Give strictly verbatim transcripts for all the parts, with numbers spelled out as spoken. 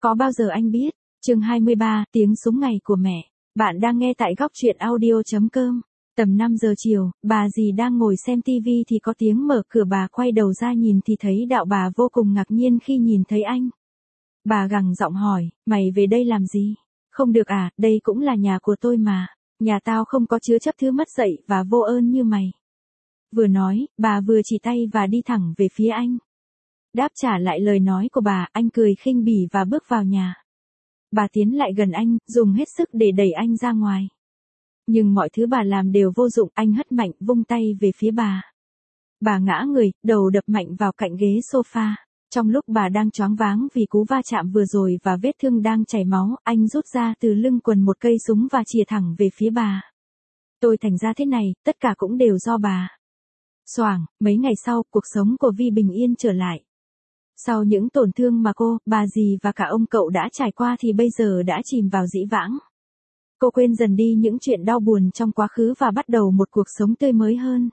Có bao giờ anh biết? Chương hai mươi ba, tiếng súng ngày của mẹ. Bạn đang nghe tại góc truyện audio chấm com. Tầm năm giờ chiều, bà dì đang ngồi xem tivi thì có tiếng mở cửa, bà quay đầu ra nhìn thì thấy Đạo. Bà vô cùng ngạc nhiên khi nhìn thấy anh. Bà gằn giọng hỏi, mày về đây làm gì? Không được à, đây cũng là nhà của tôi mà. Nhà tao không có chứa chấp thứ mất dạy và vô ơn như mày. Vừa nói, bà vừa chỉ tay và đi thẳng về phía anh. Đáp trả lại lời nói của bà, anh cười khinh bỉ và bước vào nhà. Bà tiến lại gần anh, dùng hết sức để đẩy anh ra ngoài. Nhưng mọi thứ bà làm đều vô dụng, anh hất mạnh, vung tay về phía bà. Bà ngã người, đầu đập mạnh vào cạnh ghế sofa. Trong lúc bà đang choáng váng vì cú va chạm vừa rồi và vết thương đang chảy máu, anh rút ra từ lưng quần một cây súng và chĩa thẳng về phía bà. Tôi thành ra thế này, tất cả cũng đều do bà. Xoảng, mấy ngày sau, cuộc sống của Vi bình yên trở lại. Sau những tổn thương mà cô, bà dì và cả ông cậu đã trải qua thì bây giờ đã chìm vào dĩ vãng. Cô quên dần đi những chuyện đau buồn trong quá khứ và bắt đầu một cuộc sống tươi mới hơn.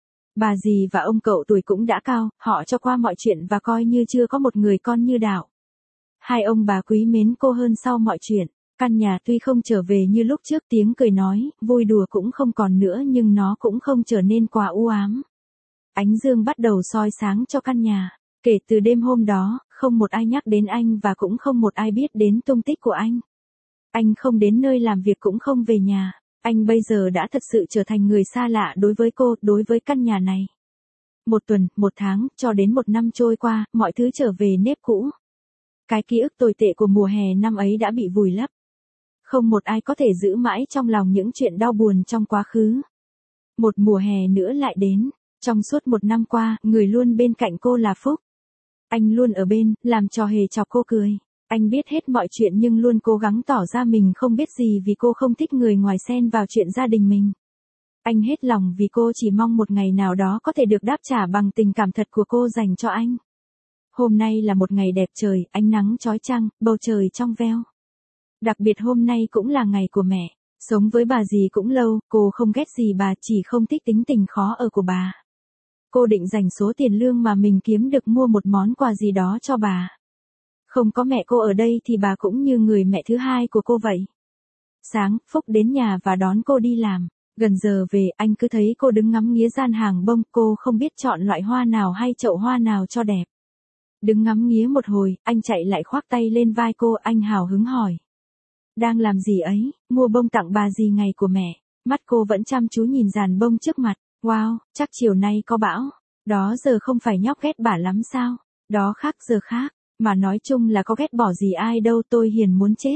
Bà dì và ông cậu tuổi cũng đã cao, họ cho qua mọi chuyện và coi như chưa có một người con như Đạo. Hai ông bà quý mến cô hơn sau mọi chuyện. Căn nhà tuy không trở về như lúc trước, tiếng cười nói, vui đùa cũng không còn nữa, nhưng nó cũng không trở nên quá u ám. Ánh dương bắt đầu soi sáng cho căn nhà. Kể từ đêm hôm đó, không một ai nhắc đến anh và cũng không một ai biết đến tung tích của anh. Anh không đến nơi làm việc cũng không về nhà. Anh bây giờ đã thật sự trở thành người xa lạ đối với cô, đối với căn nhà này. Một tuần, một tháng, cho đến một năm trôi qua, mọi thứ trở về nếp cũ. Cái ký ức tồi tệ của mùa hè năm ấy đã bị vùi lấp. Không một ai có thể giữ mãi trong lòng những chuyện đau buồn trong quá khứ. Một mùa hè nữa lại đến. Trong suốt một năm qua, người luôn bên cạnh cô là Phúc. Anh luôn ở bên, làm trò hề chọc cô cười. Anh biết hết mọi chuyện nhưng luôn cố gắng tỏ ra mình không biết gì vì cô không thích người ngoài xen vào chuyện gia đình mình. Anh hết lòng vì cô, chỉ mong một ngày nào đó có thể được đáp trả bằng tình cảm thật của cô dành cho anh. Hôm nay là một ngày đẹp trời, ánh nắng chói chang, bầu trời trong veo. Đặc biệt hôm nay cũng là ngày của mẹ. Sống với bà dì cũng lâu, cô không ghét gì bà, chỉ không thích tính tình khó ở của bà. Cô định dành số tiền lương mà mình kiếm được mua một món quà gì đó cho bà. Không có mẹ cô ở đây thì bà cũng như người mẹ thứ hai của cô vậy. Sáng, Phúc đến nhà và đón cô đi làm. Gần giờ về, anh cứ thấy cô đứng ngắm nghía gian hàng bông, cô không biết chọn loại hoa nào hay chậu hoa nào cho đẹp. Đứng ngắm nghía một hồi, anh chạy lại khoác tay lên vai cô, anh hào hứng hỏi. Đang làm gì ấy? Mua bông tặng bà dì ngày của mẹ. Mắt cô vẫn chăm chú nhìn dàn bông trước mặt. Wow, chắc chiều nay có bão. Đó giờ không phải nhóc ghét bà lắm sao? Đó khác giờ khác. Mà nói chung là có ghét bỏ gì ai đâu, tôi hiền muốn chết.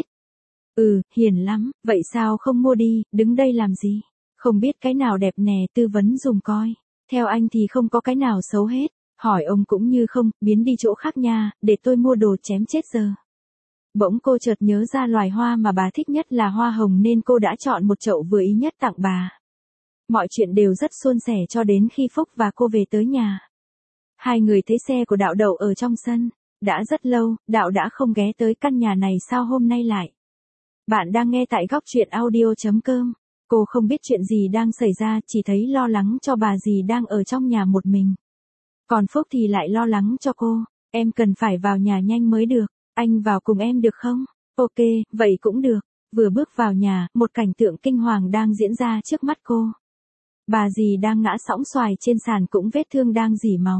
Ừ, hiền lắm, vậy sao không mua đi, đứng đây làm gì? Không biết cái nào đẹp nè, tư vấn dùm coi. Theo anh thì không có cái nào xấu hết. Hỏi ông cũng như không, biến đi chỗ khác nha, để tôi mua đồ chém chết giờ. Bỗng cô chợt nhớ ra loài hoa mà bà thích nhất là hoa hồng nên cô đã chọn một chậu vừa ý nhất tặng bà. Mọi chuyện đều rất suôn sẻ cho đến khi Phúc và cô về tới nhà. Hai người thấy xe của Đạo đậu ở trong sân. Đã rất lâu, Đạo đã không ghé tới căn nhà này, sao hôm nay lại? Bạn đang nghe tại góc truyện audio chấm com. Cô không biết chuyện gì đang xảy ra, chỉ thấy lo lắng cho bà dì đang ở trong nhà một mình. Còn Phúc thì lại lo lắng cho cô. Em cần phải vào nhà nhanh mới được. Anh vào cùng em được không? Ok, vậy cũng được. Vừa bước vào nhà, một cảnh tượng kinh hoàng đang diễn ra trước mắt cô. Bà dì đang ngã sõng xoài trên sàn, cũng vết thương đang rỉ máu.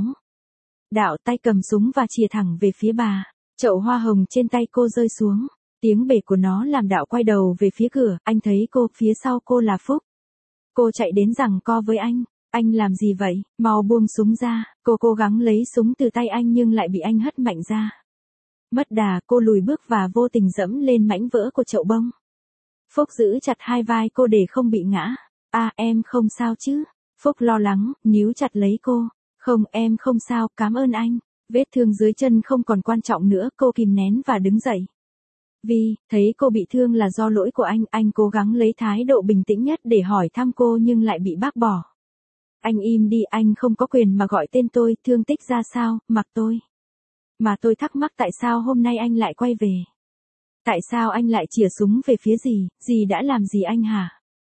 Đạo tay cầm súng và chĩa thẳng về phía bà. Chậu hoa hồng trên tay cô rơi xuống. Tiếng bể của nó làm Đạo quay đầu về phía cửa, anh thấy cô, phía sau cô là Phúc. Cô chạy đến giằng co với anh. Anh làm gì vậy? Mau buông súng ra. Cô cố gắng lấy súng từ tay anh nhưng lại bị anh hất mạnh ra. Mất đà, cô lùi bước và vô tình dẫm lên mảnh vỡ của chậu bông. Phúc giữ chặt hai vai cô để không bị ngã. À, em không sao chứ? Phúc lo lắng, níu chặt lấy cô. Không, em không sao, cảm ơn anh. Vết thương dưới chân không còn quan trọng nữa, cô kìm nén và đứng dậy. Vi, thấy cô bị thương là do lỗi của anh, anh cố gắng lấy thái độ bình tĩnh nhất để hỏi thăm cô nhưng lại bị bác bỏ. Anh im đi, anh không có quyền mà gọi tên tôi, thương tích ra sao, mặc tôi. Mà tôi thắc mắc tại sao hôm nay anh lại quay về. Tại sao anh lại chĩa súng về phía dì, dì đã làm gì anh hả?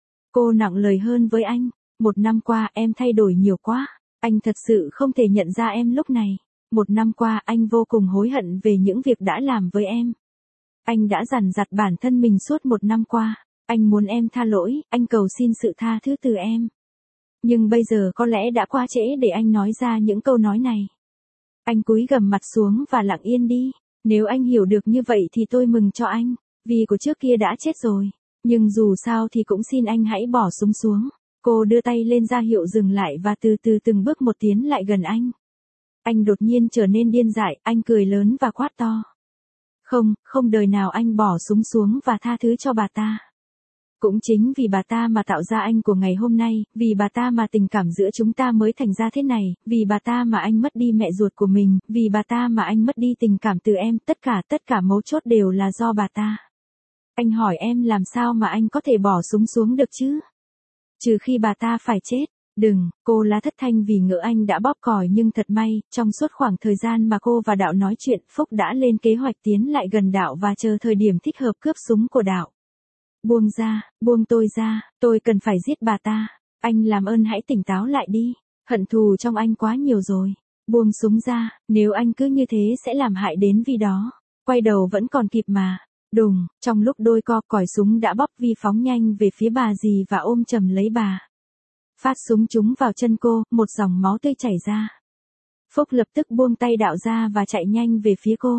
Cô nặng lời hơn với anh. Một năm qua em thay đổi nhiều quá. Anh thật sự không thể nhận ra em lúc này. Một năm qua anh vô cùng hối hận về những việc đã làm với em. Anh đã dằn vặt bản thân mình suốt một năm qua. Anh muốn em tha lỗi, anh cầu xin sự tha thứ từ em. Nhưng bây giờ có lẽ đã quá trễ để anh nói ra những câu nói này. Anh cúi gằm mặt xuống và lặng yên đi. Nếu anh hiểu được như vậy thì tôi mừng cho anh. Vì của trước kia đã chết rồi. Nhưng dù sao thì cũng xin anh hãy bỏ súng xuống. Cô đưa tay lên ra hiệu dừng lại và từ từ từng bước một tiến lại gần anh. Anh đột nhiên trở nên điên dại, anh cười lớn và quát to. Không, không đời nào anh bỏ súng xuống và tha thứ cho bà ta. Cũng chính vì bà ta mà tạo ra anh của ngày hôm nay, vì bà ta mà tình cảm giữa chúng ta mới thành ra thế này, vì bà ta mà anh mất đi mẹ ruột của mình, vì bà ta mà anh mất đi tình cảm từ em, tất cả tất cả mấu chốt đều là do bà ta. Anh hỏi em làm sao mà anh có thể bỏ súng xuống được chứ? Trừ khi bà ta phải chết. Đừng, cô lá thất thanh vì ngỡ anh đã bóp còi nhưng thật may, trong suốt khoảng thời gian mà cô và Đạo nói chuyện, Phúc đã lên kế hoạch tiến lại gần Đạo và chờ thời điểm thích hợp cướp súng của Đạo. Buông ra, buông tôi ra, tôi cần phải giết bà ta. Anh làm ơn hãy tỉnh táo lại đi, hận thù trong anh quá nhiều rồi. Buông súng ra, nếu anh cứ như thế sẽ làm hại đến Vi đó. Quay đầu vẫn còn kịp mà. Đùng, trong lúc đôi co còi súng đã bóp Vi phóng nhanh về phía bà dì và ôm chầm lấy bà. Phát súng trúng vào chân cô, một dòng máu tươi chảy ra. Phúc lập tức buông tay Đạo ra và chạy nhanh về phía cô.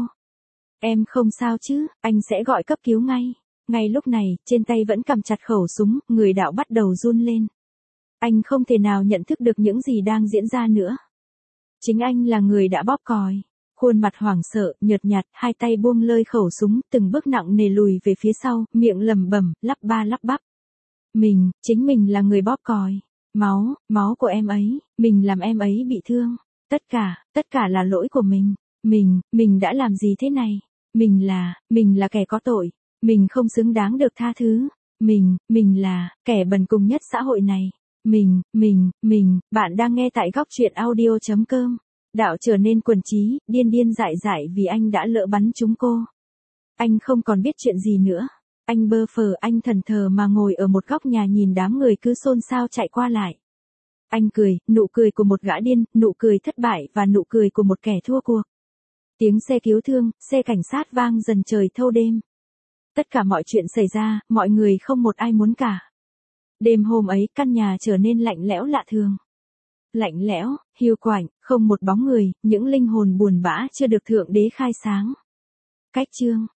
Em không sao chứ, anh sẽ gọi cấp cứu ngay. Ngay lúc này, trên tay vẫn cầm chặt khẩu súng, người Đạo bắt đầu run lên. Anh không thể nào nhận thức được những gì đang diễn ra nữa. Chính anh là người đã bóp còi. Khuôn mặt hoảng sợ, nhợt nhạt, hai tay buông lơi khẩu súng, từng bước nặng nề lùi về phía sau, miệng lẩm bẩm, lắp ba lắp bắp. Mình, chính mình là người bóp còi. Máu, máu của em ấy, mình làm em ấy bị thương. Tất cả, tất cả là lỗi của mình. Mình, mình đã làm gì thế này? Mình là, mình là kẻ có tội. Mình không xứng đáng được tha thứ. Mình, mình là, kẻ bần cùng nhất xã hội này. Mình, mình, mình, bạn đang nghe tại góc truyện audio chấm com. Đạo trở nên quần trí, điên điên dại dại vì anh đã lỡ bắn trúng cô. Anh không còn biết chuyện gì nữa. Anh bơ phờ, anh thần thờ mà ngồi ở một góc nhà nhìn đám người cứ xôn xao chạy qua lại. Anh cười, nụ cười của một gã điên, nụ cười thất bại và nụ cười của một kẻ thua cuộc. Tiếng xe cứu thương, xe cảnh sát vang dần trời thâu đêm. Tất cả mọi chuyện xảy ra, mọi người không một ai muốn cả. Đêm hôm ấy, căn nhà trở nên lạnh lẽo lạ thường. Lạnh lẽo, hiu quạnh, không một bóng người, những linh hồn buồn bã chưa được Thượng Đế khai sáng. Cách chương